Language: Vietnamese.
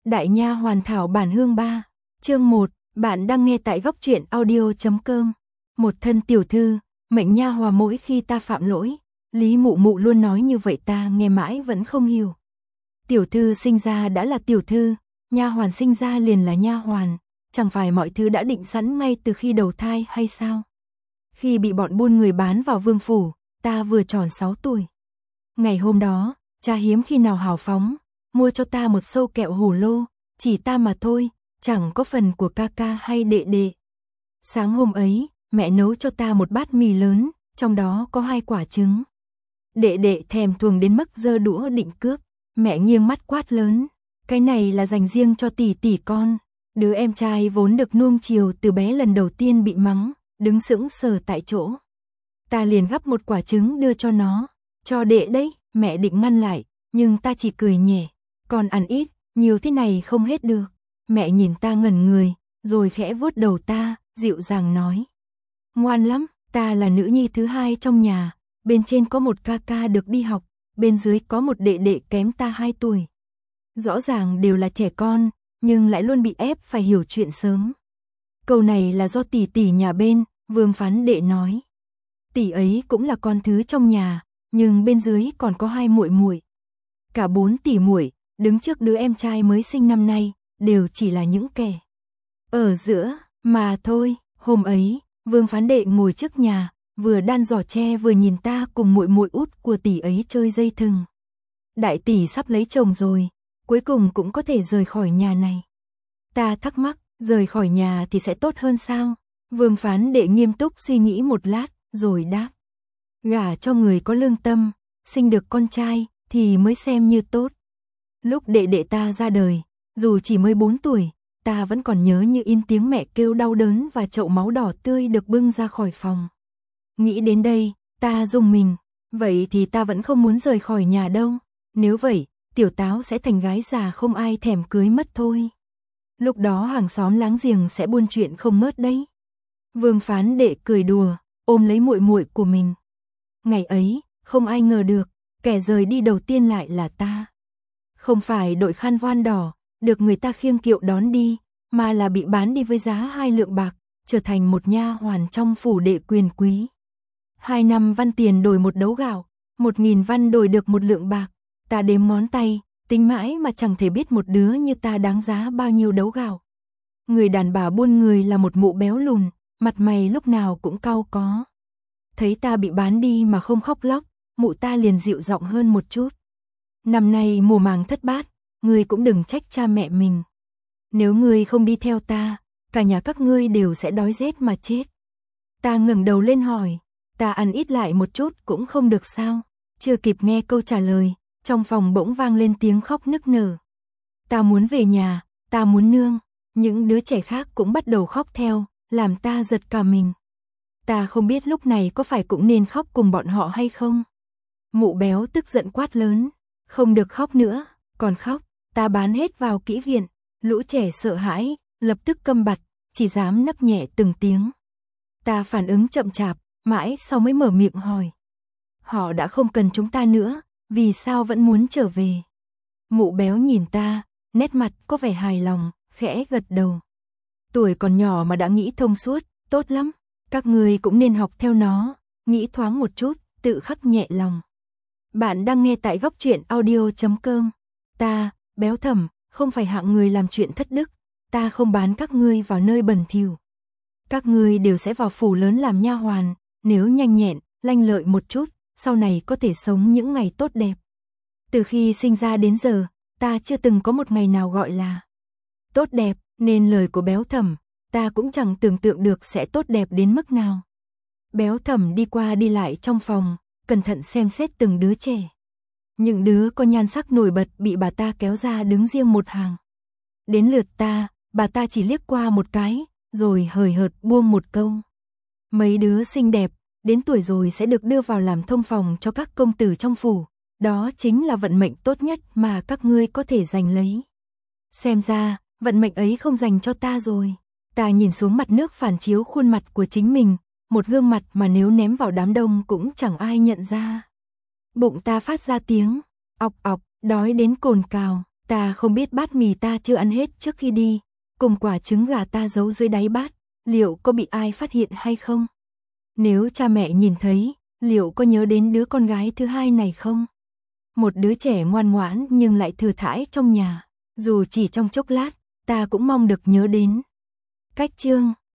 Đại Nha Hoàn Thảo bản hương 3, chương 1, bạn đang nghe tại góc truyện audio.com. Một thân tiểu thư, mệnh nha hòa mỗi khi ta phạm lỗi, Lý Mụ Mụ luôn nói như vậy ta nghe mãi vẫn không hiểu. Tiểu thư sinh ra đã là tiểu thư, nha hoàn sinh ra liền là nha hoàn, chẳng phải mọi thứ đã định sẵn ngay từ khi đầu thai hay sao? Khi bị bọn buôn người bán vào vương phủ, ta vừa tròn 6 tuổi. Ngày hôm đó, cha hiếm khi nào hào phóng, mua cho ta một sâu kẹo hổ lô, chỉ ta mà thôi, chẳng có phần của ca ca hay đệ đệ. Sáng hôm ấy, mẹ nấu cho ta một bát mì lớn, trong đó có 2 quả trứng. Đệ đệ thèm thuồng đến mức giơ đũa định cướp, mẹ nghiêng mắt quát lớn, cái này là dành riêng cho tỷ tỷ con. Đứa em trai vốn được nuông chiều từ bé lần đầu tiên bị mắng, đứng sững sờ tại chỗ. Ta liền gắp một quả trứng đưa cho nó, cho đệ đấy, mẹ định ngăn lại, nhưng ta chỉ cười nhẹ, còn ăn ít, nhiều thế này không hết được. Mẹ nhìn ta ngẩn người, rồi khẽ vuốt đầu ta, dịu dàng nói. Ngoan lắm, ta là nữ nhi thứ 2 trong nhà, bên trên có một ca ca được đi học, bên dưới có một đệ đệ kém ta 2 tuổi. Rõ ràng đều là trẻ con, nhưng lại luôn bị ép phải hiểu chuyện sớm. Câu này là do tỷ tỷ nhà bên, Vương Phán Đệ nói. Tỷ ấy cũng là con thứ trong nhà, nhưng bên dưới còn có 2 muội muội. Cả 4 tỷ muội, đứng trước đứa em trai mới sinh năm nay, đều chỉ là những kẻ ở giữa mà thôi. Hôm ấy, Vương Phán Đệ ngồi trước nhà, vừa đan giỏ tre vừa nhìn ta cùng muội muội út của tỷ ấy chơi dây thừng. Đại tỷ sắp lấy chồng rồi, cuối cùng cũng có thể rời khỏi nhà này. Ta thắc mắc, rời khỏi nhà thì sẽ tốt hơn sao? Vương Phán Đệ nghiêm túc suy nghĩ một lát, rồi đáp. Gả cho người có lương tâm, sinh được con trai thì mới xem như tốt. Lúc đệ đệ ta ra đời, dù chỉ mới 4 tuổi, ta vẫn còn nhớ như in tiếng mẹ kêu đau đớn và chậu máu đỏ tươi được bưng ra khỏi phòng. Nghĩ đến đây, ta rùng mình, vậy thì ta vẫn không muốn rời khỏi nhà đâu. Nếu vậy, tiểu táo sẽ thành gái già không ai thèm cưới mất thôi. Lúc đó hàng xóm láng giềng sẽ buôn chuyện không ngớt đấy. Vương Phán Đệ cười đùa, ôm lấy muội muội của mình. Ngày ấy, không ai ngờ được, kẻ rời đi đầu tiên lại là ta. Không phải đội khăn voan đỏ, được người ta khiêng kiệu đón đi, mà là bị bán đi với giá 2 lượng bạc, trở thành một nha hoàn trong phủ đệ quyền quý. 2 năm văn tiền đổi một đấu gạo, 1.000 văn đổi được 1 lượng bạc. Ta đếm ngón tay, tính mãi mà chẳng thể biết một đứa như ta đáng giá bao nhiêu đấu gạo. Người đàn bà buôn người là một mụ béo lùn, mặt mày lúc nào cũng cau có. Thấy ta bị bán đi mà không khóc lóc, mụ ta liền dịu giọng hơn một chút. Năm nay mùa màng thất bát, ngươi cũng đừng trách cha mẹ mình. Nếu ngươi không đi theo ta, cả nhà các ngươi đều sẽ đói rét mà chết. Ta ngẩng đầu lên hỏi, ta ăn ít lại một chút cũng không được sao? Chưa kịp nghe câu trả lời, trong phòng bỗng vang lên tiếng khóc nức nở. Ta muốn về nhà, ta muốn nương. Những đứa trẻ khác cũng bắt đầu khóc theo, làm ta giật cả mình. Ta không biết lúc này có phải cũng nên khóc cùng bọn họ hay không. Mụ béo tức giận quát lớn, không được khóc nữa, còn khóc, ta bán hết vào kỹ viện. Lũ trẻ sợ hãi, lập tức câm bặt, chỉ dám nấc nhẹ từng tiếng. Ta phản ứng chậm chạp, mãi sau mới mở miệng hỏi. Họ đã không cần chúng ta nữa, vì sao vẫn muốn trở về? Mụ béo nhìn ta, nét mặt có vẻ hài lòng, khẽ gật đầu. Tuổi còn nhỏ mà đã nghĩ thông suốt, tốt lắm. Các người cũng nên học theo nó, nghĩ thoáng một chút, tự khắc nhẹ lòng. Bạn đang nghe tại góc truyện audio.com. Ta, Béo Thẩm, không phải hạng người làm chuyện thất đức. Ta không bán các ngươi vào nơi bẩn thỉu. Các ngươi đều sẽ vào phủ lớn làm nha hoàn, nếu nhanh nhẹn, lanh lợi một chút, sau này có thể sống những ngày tốt đẹp. Từ khi sinh ra đến giờ, ta chưa từng có một ngày nào gọi là tốt đẹp, nên lời của Béo Thẩm, ta cũng chẳng tưởng tượng được sẽ tốt đẹp đến mức nào. Béo Thẩm đi qua đi lại trong phòng, cẩn thận xem xét từng đứa trẻ. Những đứa có nhan sắc nổi bật bị bà ta kéo ra đứng riêng một hàng. Đến lượt ta, bà ta chỉ liếc qua một cái, rồi hời hợt buông một câu. Mấy đứa xinh đẹp, đến tuổi rồi sẽ được đưa vào làm thông phòng cho các công tử trong phủ. Đó chính là vận mệnh tốt nhất mà các ngươi có thể giành lấy. Xem ra, vận mệnh ấy không dành cho ta rồi. Ta nhìn xuống mặt nước phản chiếu khuôn mặt của chính mình, một gương mặt mà nếu ném vào đám đông cũng chẳng ai nhận ra. Bụng ta phát ra tiếng ọc ọc, đói đến cồn cào, Ta không biết bát mì ta chưa ăn hết trước khi đi, cùng quả trứng gà ta giấu dưới đáy bát, liệu có bị ai phát hiện hay không? Nếu cha mẹ nhìn thấy, liệu có nhớ đến đứa con gái thứ hai này không? Một đứa trẻ ngoan ngoãn nhưng lại thừa thãi trong nhà, dù chỉ trong chốc lát, ta cũng mong được nhớ đến. Cách chương